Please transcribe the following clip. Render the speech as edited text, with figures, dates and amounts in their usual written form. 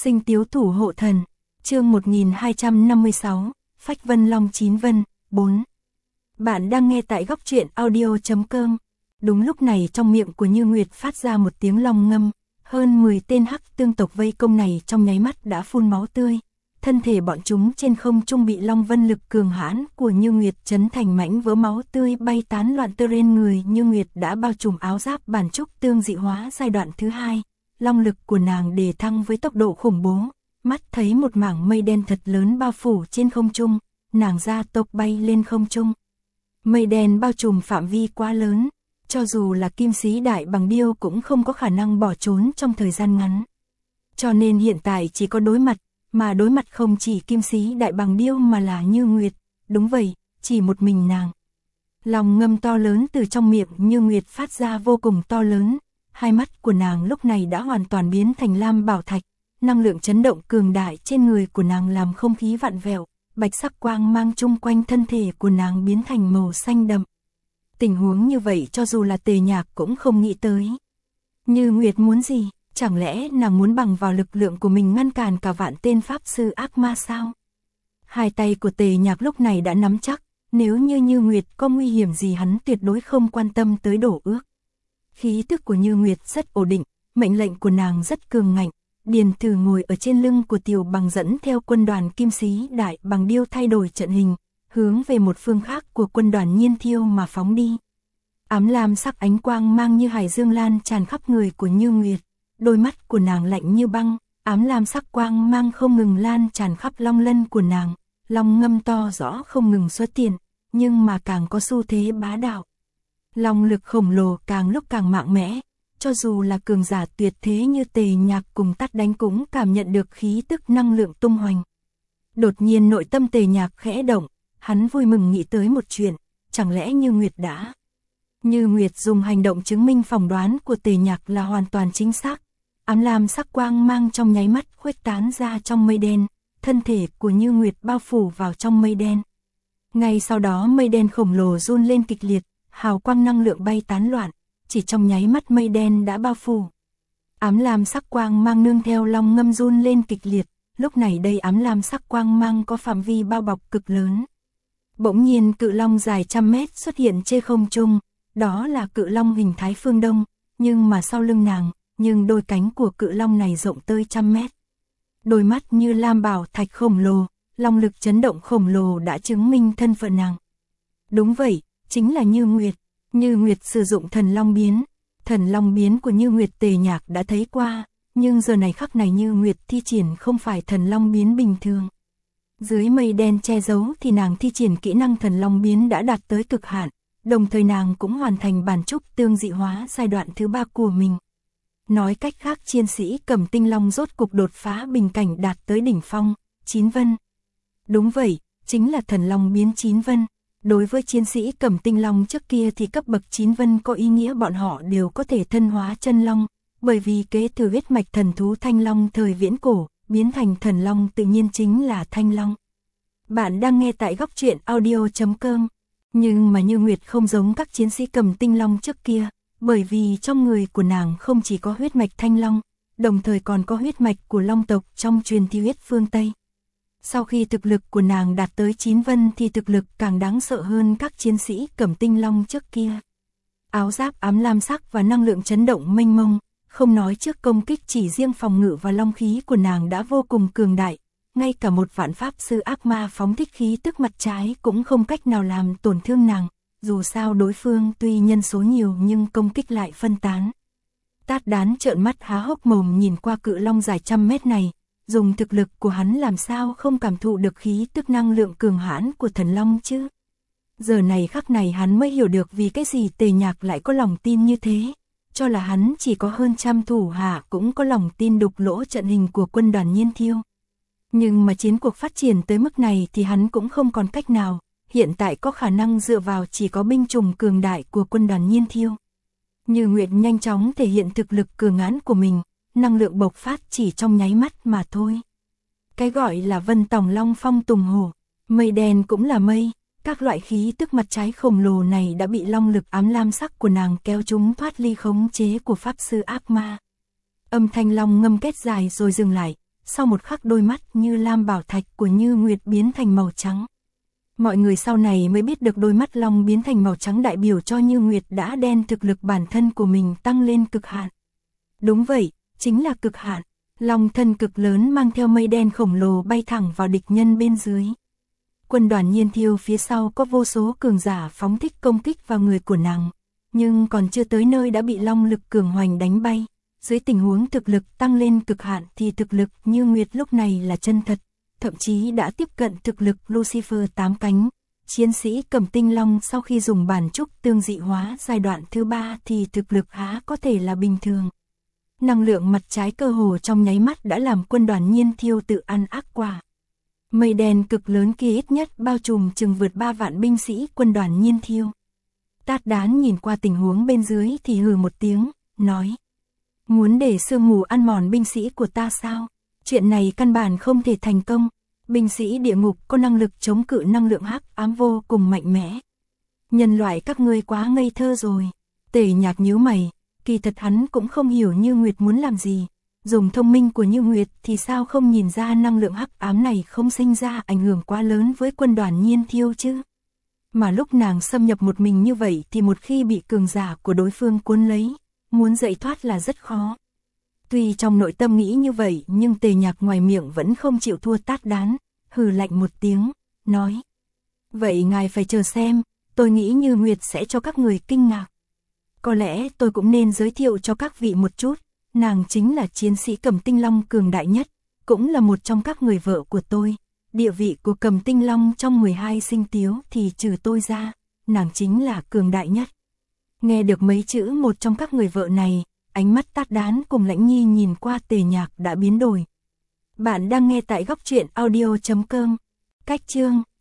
Sinh Tiếu Thủ Hộ Thần, chương 1256, Phách Vân Long Chín Vân, 4. Bạn đang nghe tại góc truyện audio.com. Đúng lúc này trong miệng của Như Nguyệt phát ra một tiếng long ngâm, hơn 10 tên hắc tương tộc vây công này trong nháy mắt đã phun máu tươi. Thân thể bọn chúng trên không trung bị long vân lực cường hãn của Như Nguyệt chấn thành mảnh vỡ, máu tươi bay tán loạn trên người. Như Nguyệt đã bao trùm áo giáp bản trúc tương dị hóa giai đoạn thứ 2. Long lực của nàng đề thăng với tốc độ khủng bố, mắt thấy một mảng mây đen thật lớn bao phủ trên không trung, nàng gia tốc bay lên không trung. Mây đen bao trùm phạm vi quá lớn, cho dù là Kim Sĩ Đại Bằng Điêu cũng không có khả năng bỏ trốn trong thời gian ngắn. Cho nên hiện tại chỉ có đối mặt, mà đối mặt không chỉ Kim Sĩ Đại Bằng Điêu mà là Như Nguyệt, đúng vậy, chỉ một mình nàng. Lòng ngâm to lớn từ trong miệng Như Nguyệt phát ra vô cùng to lớn, hai mắt của nàng lúc này đã hoàn toàn biến thành lam bảo thạch, năng lượng chấn động cường đại trên người của nàng làm không khí vặn vẹo, bạch sắc quang mang chung quanh thân thể của nàng biến thành màu xanh đậm. Tình huống như vậy cho dù là Tề Nhạc cũng không nghĩ tới. Như Nguyệt muốn gì? Chẳng lẽ nàng muốn bằng vào lực lượng của mình ngăn cản cả vạn tên pháp sư ác ma sao? Hai tay của Tề Nhạc lúc này đã nắm chắc, nếu Như Nguyệt có nguy hiểm gì hắn tuyệt đối không quan tâm tới đổ ước. Khí tức của Như Nguyệt rất ổn định, mệnh lệnh của nàng rất cường ngạnh. Điền Thử ngồi ở trên lưng của Tiểu Bằng dẫn theo quân đoàn Kim Sĩ Đại Bằng Điêu thay đổi trận hình, hướng về một phương khác của quân đoàn Nhiên Thiêu mà phóng đi. Ám lam sắc ánh quang mang như hải dương lan tràn khắp người của Như Nguyệt, đôi mắt của nàng lạnh như băng, ám lam sắc quang mang không ngừng lan tràn khắp long lân của nàng, long ngâm to rõ không ngừng xuất hiện, nhưng mà càng có xu thế bá đạo. Long lực khổng lồ càng lúc càng mạnh mẽ, cho dù là cường giả tuyệt thế như Tề Nhạc cùng Tát Đánh cũng cảm nhận được khí tức năng lượng tung hoành. Đột nhiên nội tâm Tề Nhạc khẽ động, hắn vui mừng nghĩ tới một chuyện, chẳng lẽ Như Nguyệt đã... Như Nguyệt dùng hành động chứng minh phỏng đoán của Tề Nhạc là hoàn toàn chính xác. Ám lam sắc quang mang trong nháy mắt khuếch tán ra trong mây đen, thân thể của Như Nguyệt bao phủ vào trong mây đen. Ngay sau đó mây đen khổng lồ run lên kịch liệt, hào quang năng lượng bay tán loạn, chỉ trong nháy mắt mây đen đã bao phủ. Ám lam sắc quang mang nương theo long ngâm run lên kịch liệt, lúc này đây ám lam sắc quang mang có phạm vi bao bọc cực lớn. Bỗng nhiên cự long dài trăm mét xuất hiện trên không trung, đó là cự long hình thái phương Đông, nhưng mà sau lưng nàng, nhưng đôi cánh của cự long này rộng tới trăm mét. Đôi mắt như lam bảo thạch khổng lồ, long lực chấn động khổng lồ đã chứng minh thân phận nàng. Đúng vậy, chính là Như Nguyệt. Như Nguyệt sử dụng thần long biến. Thần long biến của Như Nguyệt Tề Nhạc đã thấy qua, nhưng giờ này khắc này Như Nguyệt thi triển không phải thần long biến bình thường. Dưới mây đen che giấu thì nàng thi triển kỹ năng thần long biến đã đạt tới cực hạn, đồng thời nàng cũng hoàn thành bản trúc tương dị hóa giai đoạn thứ 3 của mình. Nói cách khác chiến sĩ Cầm Tinh Long rốt cục đột phá bình cảnh đạt tới đỉnh phong, Chín Vân. Đúng vậy, chính là thần long biến Chín Vân. Đối với chiến sĩ Cầm Tinh Long trước kia thì cấp bậc Chín Vân có ý nghĩa bọn họ đều có thể thân hóa chân long, bởi vì kế thừa huyết mạch thần thú Thanh Long thời viễn cổ, biến thành thần long tự nhiên chính là Thanh Long. Bạn đang nghe tại góc truyện audio.com. Nhưng mà Như Nguyệt không giống các chiến sĩ Cầm Tinh Long trước kia, bởi vì trong người của nàng không chỉ có huyết mạch Thanh Long, đồng thời còn có huyết mạch của Long tộc trong truyền thuyết huyết phương Tây. Sau khi thực lực của nàng đạt tới Chín Vân thì thực lực càng đáng sợ hơn các chiến sĩ Cầm Tinh Long trước kia. Áo giáp ám lam sắc và năng lượng chấn động mênh mông, không nói trước công kích chỉ riêng phòng ngự và long khí của nàng đã vô cùng cường đại. Ngay cả một vạn pháp sư ác ma phóng thích khí tức mặt trái cũng không cách nào làm tổn thương nàng, dù sao đối phương tuy nhân số nhiều nhưng công kích lại phân tán. Tát Đán trợn mắt há hốc mồm nhìn qua cự long dài trăm mét này, dùng thực lực của hắn làm sao không cảm thụ được khí tức năng lượng cường hãn của thần long chứ. Giờ này khắc này hắn mới hiểu được vì cái gì Tề Nhạc lại có lòng tin như thế, cho là hắn chỉ có hơn trăm thủ hạ cũng có lòng tin đục lỗ trận hình của quân đoàn Nhiên Thiêu. Nhưng mà chiến cuộc phát triển tới mức này thì hắn cũng không còn cách nào, hiện tại có khả năng dựa vào chỉ có binh chủng cường đại của quân đoàn Nhiên Thiêu. Như Nguyệt nhanh chóng thể hiện thực lực cường hãn của mình, năng lượng bộc phát chỉ trong nháy mắt mà thôi. Cái gọi là vân tòng long phong tùng hổ, mây đen cũng là mây, các loại khí tức mặt trái khổng lồ này đã bị long lực ám lam sắc của nàng kéo chúng thoát ly khống chế của pháp sư ác ma. Âm thanh long ngâm kết dài rồi dừng lại, sau một khắc đôi mắt như lam bảo thạch của Như Nguyệt biến thành màu trắng. Mọi người sau này mới biết được đôi mắt long biến thành màu trắng đại biểu cho Như Nguyệt đã đem thực lực bản thân của mình tăng lên cực hạn. Đúng vậy, chính là cực hạn. Long thân cực lớn mang theo mây đen khổng lồ bay thẳng vào địch nhân bên dưới. Quân đoàn Nhiên Thiêu phía sau có vô số cường giả phóng thích công kích vào người của nàng, nhưng còn chưa tới nơi đã bị long lực cường hoành đánh bay. Dưới tình huống thực lực tăng lên cực hạn thì thực lực Như Nguyệt lúc này là chân thật, thậm chí đã tiếp cận thực lực Lucifer 8 cánh. Chiến sĩ Cầm Tinh Long sau khi dùng bản trúc tương dị hóa giai đoạn thứ 3 thì thực lực há có thể là bình thường. Năng lượng mặt trái cơ hồ trong nháy mắt đã làm quân đoàn Nhiên Thiêu tự ăn ác quả. Mây đen cực lớn kia ít nhất bao trùm chừng vượt 3 vạn binh sĩ quân đoàn Nhiên Thiêu. Tát Đán nhìn qua tình huống bên dưới thì hừ một tiếng, nói: muốn để sương mù ăn mòn binh sĩ của ta sao? Chuyện này căn bản không thể thành công. Binh sĩ địa ngục có năng lực chống cự năng lượng hắc ám vô cùng mạnh mẽ. Nhân loại các ngươi quá ngây thơ rồi. Tề Nhạc nhíu mày, kỳ thật hắn cũng không hiểu Như Nguyệt muốn làm gì. Dùng thông minh của Như Nguyệt thì sao không nhìn ra năng lượng hắc ám này không sinh ra ảnh hưởng quá lớn với quân đoàn Nhiên Thiêu chứ? Mà lúc nàng xâm nhập một mình như vậy thì một khi bị cường giả của đối phương cuốn lấy, muốn dậy thoát là rất khó. Tuy trong nội tâm nghĩ như vậy nhưng Tề Nhạc ngoài miệng vẫn không chịu thua Tát Đán, hừ lạnh một tiếng, nói: vậy ngài phải chờ xem, tôi nghĩ Như Nguyệt sẽ cho các người kinh ngạc. Có lẽ tôi cũng nên giới thiệu cho các vị một chút, nàng chính là chiến sĩ Cầm Tinh Long cường đại nhất, cũng là một trong các người vợ của tôi. Địa vị của Cầm Tinh Long trong 12 sinh tiếu thì trừ tôi ra, nàng chính là cường đại nhất. Nghe được mấy chữ một trong các người vợ này, ánh mắt Tát Đán cùng Lãnh Nhi nhìn qua Tề Nhạc đã biến đổi. Bạn đang nghe tại góc truyện audio.com. Cách chương